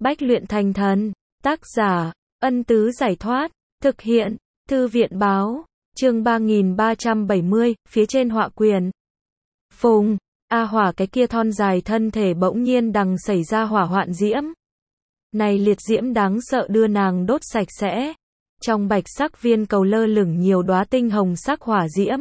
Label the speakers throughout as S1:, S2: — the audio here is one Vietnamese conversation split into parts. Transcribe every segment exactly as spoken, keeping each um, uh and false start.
S1: Bách luyện thành thần. Tác giả, Ân Tứ Giải Thoát. Thực hiện, Thư viện Báo. Chương ba nghìn ba trăm bảy mươi, phía trên họa quyền. Phùng, A Hỏa cái kia thon dài thân thể bỗng nhiên đằng xảy ra hỏa hoạn diễm. Này liệt diễm đáng sợ đưa nàng đốt sạch sẽ. Trong bạch sắc viên cầu lơ lửng nhiều đóa tinh hồng sắc hỏa diễm.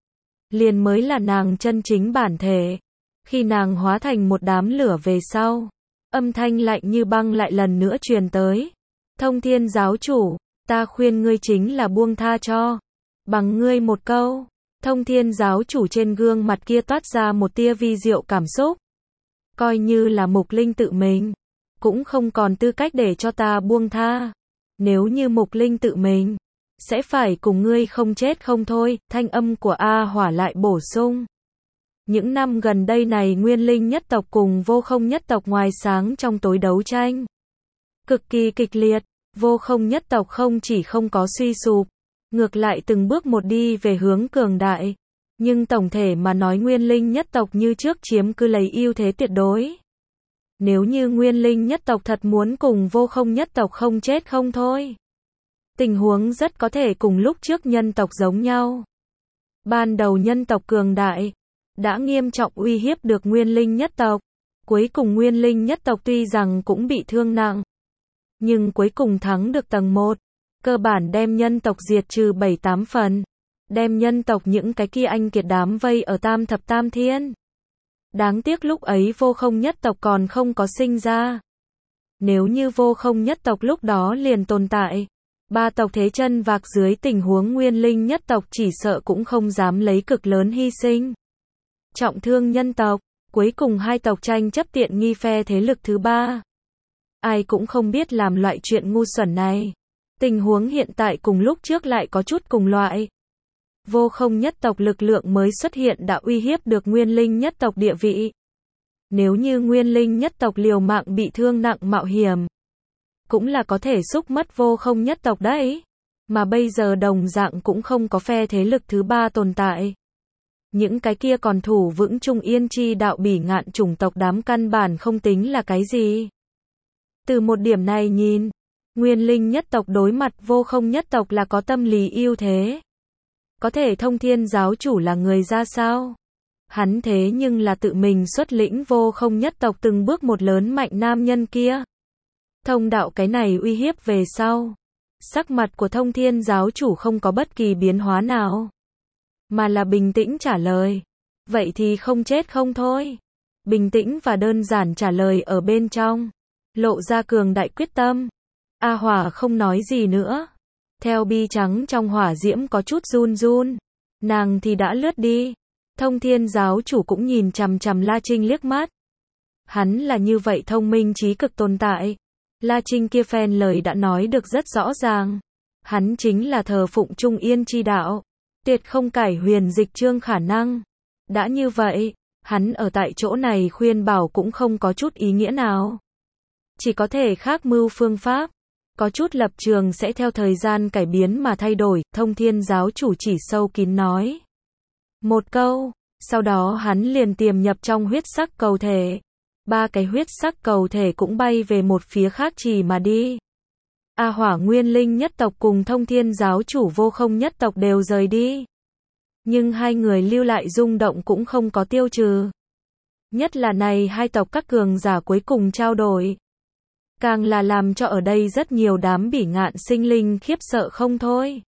S1: Liền mới là nàng chân chính bản thể. Khi nàng hóa thành một đám lửa về sau, âm thanh lạnh như băng lại lần nữa truyền tới. Thông Thiên giáo chủ, ta khuyên ngươi chính là buông tha cho. Bằng ngươi một câu. Thông Thiên giáo chủ trên gương mặt kia toát ra một tia vi diệu cảm xúc. Coi như là Mục Linh tự mình, cũng không còn tư cách để cho ta buông tha. Nếu như Mục Linh tự mình, sẽ phải cùng ngươi không chết không thôi. Thanh âm của A Hỏa lại bổ sung. Những năm gần đây này Nguyên Linh nhất tộc cùng Vô Không nhất tộc ngoài sáng trong tối đấu tranh cực kỳ kịch liệt. Vô Không nhất tộc không chỉ không có suy sụp, ngược lại từng bước một đi về hướng cường đại. Nhưng tổng thể mà nói Nguyên Linh nhất tộc như trước chiếm cứ lấy ưu thế tuyệt đối. Nếu như Nguyên Linh nhất tộc thật muốn cùng Vô Không nhất tộc không chết không thôi, tình huống rất có thể cùng lúc trước nhân tộc giống nhau. Ban đầu nhân tộc cường đại đã nghiêm trọng uy hiếp được Nguyên Linh nhất tộc. Cuối cùng Nguyên Linh nhất tộc tuy rằng cũng bị thương nặng, nhưng cuối cùng thắng được tầng một. Cơ bản đem nhân tộc diệt trừ bảy tám phần. Đem nhân tộc những cái kia anh kiệt đám vây ở tam thập tam thiên. Đáng tiếc lúc ấy Vô Không nhất tộc còn không có sinh ra. Nếu như Vô Không nhất tộc lúc đó liền tồn tại, ba tộc thế chân vạc dưới tình huống Nguyên Linh nhất tộc chỉ sợ cũng không dám lấy cực lớn hy sinh. Trọng thương nhân tộc, cuối cùng hai tộc tranh chấp tiện nghi phe thế lực thứ ba. Ai cũng không biết làm loại chuyện ngu xuẩn này. Tình huống hiện tại cùng lúc trước lại có chút cùng loại. Vô Không nhất tộc lực lượng mới xuất hiện đã uy hiếp được Nguyên Linh nhất tộc địa vị. Nếu như Nguyên Linh nhất tộc liều mạng bị thương nặng mạo hiểm, cũng là có thể xúc mất Vô Không nhất tộc đấy. Mà bây giờ đồng dạng cũng không có phe thế lực thứ ba tồn tại. Những cái kia còn thủ vững Trung Yên chi đạo bỉ ngạn chủng tộc đám căn bản không tính là cái gì. Từ một điểm này nhìn, Nguyên Linh nhất tộc đối mặt Vô Không nhất tộc là có tâm lý ưu thế. Có thể Thông Thiên giáo chủ là người ra sao? Hắn thế nhưng là tự mình xuất lĩnh Vô Không nhất tộc từng bước một lớn mạnh nam nhân kia. Thông đạo cái này uy hiếp về sau. Sắc mặt của Thông Thiên giáo chủ không có bất kỳ biến hóa nào, mà là bình tĩnh trả lời. Vậy thì không chết không thôi. Bình tĩnh và đơn giản trả lời ở bên trong, lộ ra cường đại quyết tâm. A Hỏa không nói gì nữa. Theo bi trắng trong hỏa diễm có chút run run. Nàng thì đã lướt đi. Thông Thiên giáo chủ cũng nhìn chằm chằm La Trinh liếc mắt. Hắn là như vậy thông minh trí cực tồn tại. La Trinh kia phen lời đã nói được rất rõ ràng. Hắn chính là thờ phụng Trung Yên chi đạo. Tuyệt không cải huyền dịch trương khả năng. Đã như vậy, hắn ở tại chỗ này khuyên bảo cũng không có chút ý nghĩa nào. Chỉ có thể khác mưu phương pháp. Có chút lập trường sẽ theo thời gian cải biến mà thay đổi. Thông Thiên giáo chủ chỉ sâu kín nói một câu. Sau đó hắn liền tiềm nhập trong huyết sắc cầu thể. Ba cái huyết sắc cầu thể cũng bay về một phía khác chỉ mà đi. A Hỏa Nguyên Linh nhất tộc cùng Thông Thiên giáo chủ Vô Không nhất tộc đều rời đi. Nhưng hai người lưu lại rung động cũng không có tiêu trừ. Nhất là này hai tộc các cường giả cuối cùng trao đổi. Càng là làm cho ở đây rất nhiều đám bỉ ngạn sinh linh khiếp sợ không thôi.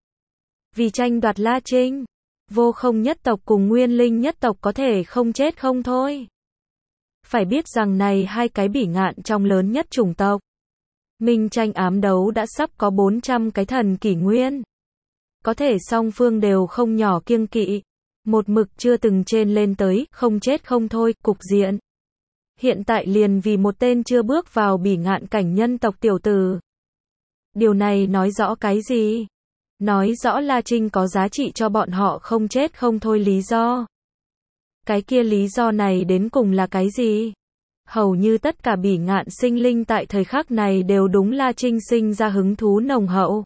S1: Vì tranh đoạt La Trinh, Vô Không nhất tộc cùng Nguyên Linh nhất tộc có thể không chết không thôi. Phải biết rằng này hai cái bỉ ngạn trong lớn nhất chủng tộc. Minh tranh ám đấu đã sắp có bốn trăm cái thần kỷ nguyên. Có thể song phương đều không nhỏ kiêng kỵ. Một mực chưa từng trên lên tới, không chết không thôi, cục diện. Hiện tại liền vì một tên chưa bước vào bỉ ngạn cảnh nhân tộc tiểu tử. Điều này nói rõ cái gì? Nói rõ La Trinh có giá trị cho bọn họ không chết không thôi lý do. Cái kia lý do này đến cùng là cái gì? Hầu như tất cả bỉ ngạn sinh linh tại thời khắc này đều đúng La Trinh sinh ra hứng thú nồng hậu.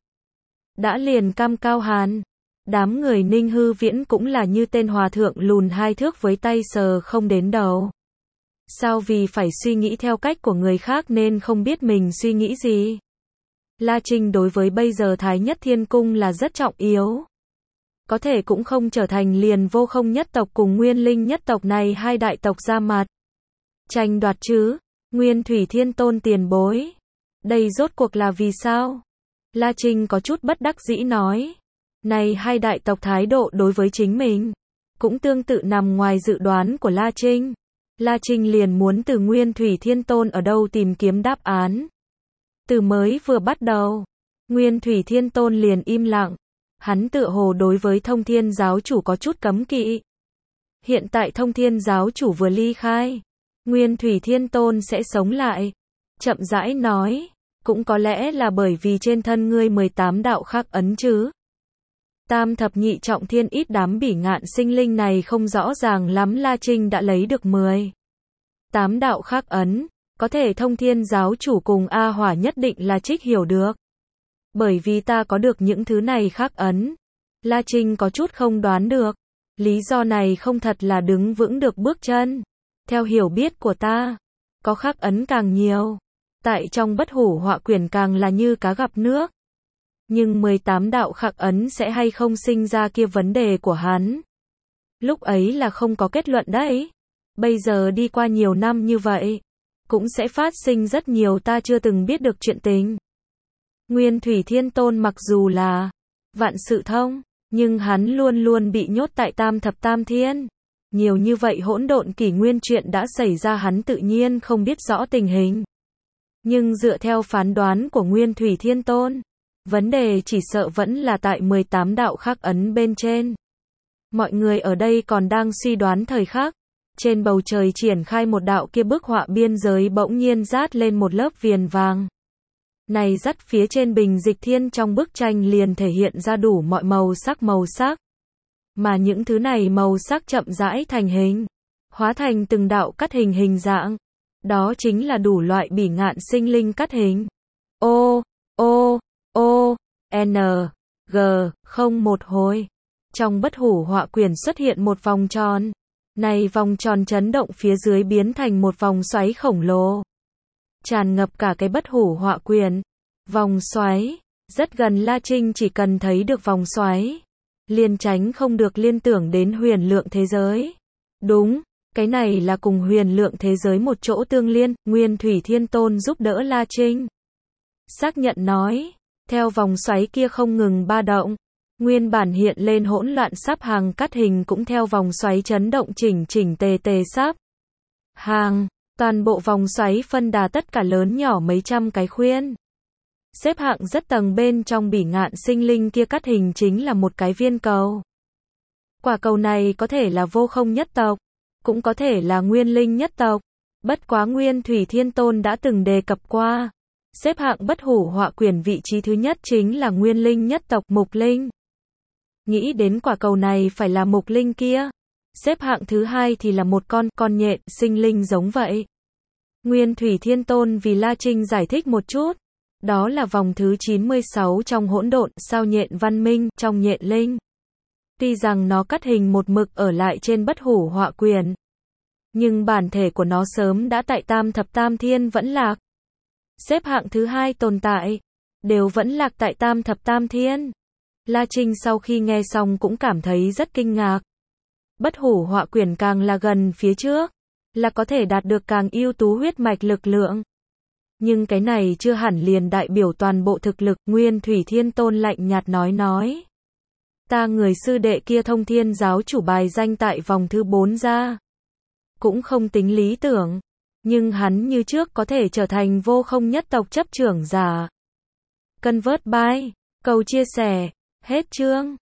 S1: Đã liền cam cao hàn. Đám người Ninh Hư Viễn cũng là như tên hòa thượng lùn hai thước với tay sờ không đến đầu. Sao vì phải suy nghĩ theo cách của người khác nên không biết mình suy nghĩ gì? La Trinh đối với bây giờ Thái Nhất Thiên Cung là rất trọng yếu. Có thể cũng không trở thành liền vô không nhất tộc cùng nguyên linh nhất tộc này hai đại tộc ra mặt. Tranh đoạt chứ, Nguyên Thủy Thiên Tôn tiền bối. Đây rốt cuộc là vì sao? La Trinh có chút bất đắc dĩ nói. Này hai đại tộc thái độ đối với chính mình, cũng tương tự nằm ngoài dự đoán của La Trinh. La Trinh liền muốn từ Nguyên Thủy Thiên Tôn ở đâu tìm kiếm đáp án. Từ mới vừa bắt đầu, Nguyên Thủy Thiên Tôn liền im lặng. Hắn tựa hồ đối với Thông Thiên giáo chủ có chút cấm kỵ. Hiện tại Thông Thiên giáo chủ vừa ly khai, Nguyên Thủy Thiên Tôn sẽ sống lại. Chậm rãi nói, cũng có lẽ là bởi vì trên thân ngươi mười tám đạo khắc ấn chứ. Tam thập nhị trọng thiên ít đám bỉ ngạn sinh linh này không rõ ràng lắm. La Trinh đã lấy được mười tám đạo khắc ấn, có thể Thông Thiên giáo chủ cùng A Hỏa nhất định là trích hiểu được. Bởi vì ta có được những thứ này khắc ấn. La Trinh có chút không đoán được. Lý do này không thật là đứng vững được bước chân. Theo hiểu biết của ta, có khắc ấn càng nhiều, tại trong bất hủ họa quyển càng là như cá gặp nước. Nhưng mười tám đạo khắc ấn sẽ hay không sinh ra kia vấn đề của hắn. Lúc ấy là không có kết luận đấy. Bây giờ đi qua nhiều năm như vậy, cũng sẽ phát sinh rất nhiều ta chưa từng biết được chuyện tình. Nguyên Thủy Thiên Tôn mặc dù là vạn sự thông, nhưng hắn luôn luôn bị nhốt tại tam thập tam thiên. Nhiều như vậy hỗn độn kỷ nguyên chuyện đã xảy ra hắn tự nhiên không biết rõ tình hình. Nhưng dựa theo phán đoán của Nguyên Thủy Thiên Tôn, vấn đề chỉ sợ vẫn là tại mười tám đạo khắc ấn bên trên. Mọi người ở đây còn đang suy đoán thời khắc. Trên bầu trời triển khai một đạo kia bức họa biên giới bỗng nhiên rát lên một lớp viền vàng. Này dắt phía trên bình dịch thiên trong bức tranh liền thể hiện ra đủ mọi màu sắc màu sắc. Mà những thứ này màu sắc chậm rãi thành hình, hóa thành từng đạo cắt hình hình dạng. Đó chính là đủ loại bỉ ngạn sinh linh cắt hình. O, O, O, N, G, không một hồi. Trong bất hủ họa quyển xuất hiện một vòng tròn. Này vòng tròn chấn động phía dưới biến thành một vòng xoáy khổng lồ. Tràn ngập cả cái bất hủ họa quyển. Vòng xoáy, rất gần La Trinh chỉ cần thấy được vòng xoáy, liền tránh không được liên tưởng đến huyền lượng thế giới. Đúng, cái này là cùng huyền lượng thế giới một chỗ tương liên. Nguyên Thủy Thiên Tôn giúp đỡ La Trinh xác nhận nói, theo vòng xoáy kia không ngừng ba động, nguyên bản hiện lên hỗn loạn sắp hàng cắt hình cũng theo vòng xoáy chấn động chỉnh chỉnh tề tề sắp hàng. Toàn bộ vòng xoáy phân đà tất cả lớn nhỏ mấy trăm cái khuyên. Xếp hạng rất tầng bên trong bỉ ngạn sinh linh kia cắt hình chính là một cái viên cầu. Quả cầu này có thể là vô không nhất tộc, cũng có thể là nguyên linh nhất tộc. Bất quá Nguyên Thủy Thiên Tôn đã từng đề cập qua. Xếp hạng bất hủ họa quyển vị trí thứ nhất chính là nguyên linh nhất tộc mục linh. Nghĩ đến quả cầu này phải là mục linh kia. Xếp hạng thứ hai thì là một con, con nhện, sinh linh giống vậy. Nguyên Thủy Thiên Tôn vì La Trinh giải thích một chút. Đó là vòng thứ chín mươi sáu trong hỗn độn, sao nhện văn minh, trong nhện linh. Tuy rằng nó cắt hình một mực ở lại trên bất hủ họa quyển, nhưng bản thể của nó sớm đã tại tam thập tam thiên vẫn lạc. Xếp hạng thứ hai tồn tại, đều vẫn lạc tại tam thập tam thiên. La Trinh sau khi nghe xong cũng cảm thấy rất kinh ngạc. Bất hủ họa quyển càng là gần phía trước, là có thể đạt được càng ưu tú huyết mạch lực lượng. Nhưng cái này chưa hẳn liền đại biểu toàn bộ thực lực. Nguyên Thủy Thiên Tôn lạnh nhạt nói nói. Ta người sư đệ kia Thông Thiên giáo chủ bài danh tại vòng thứ bốn ra. Cũng không tính lý tưởng. Nhưng hắn như trước có thể trở thành vô không nhất tộc chấp trưởng giả. Convert by. Cầu chia sẻ. Hết chương.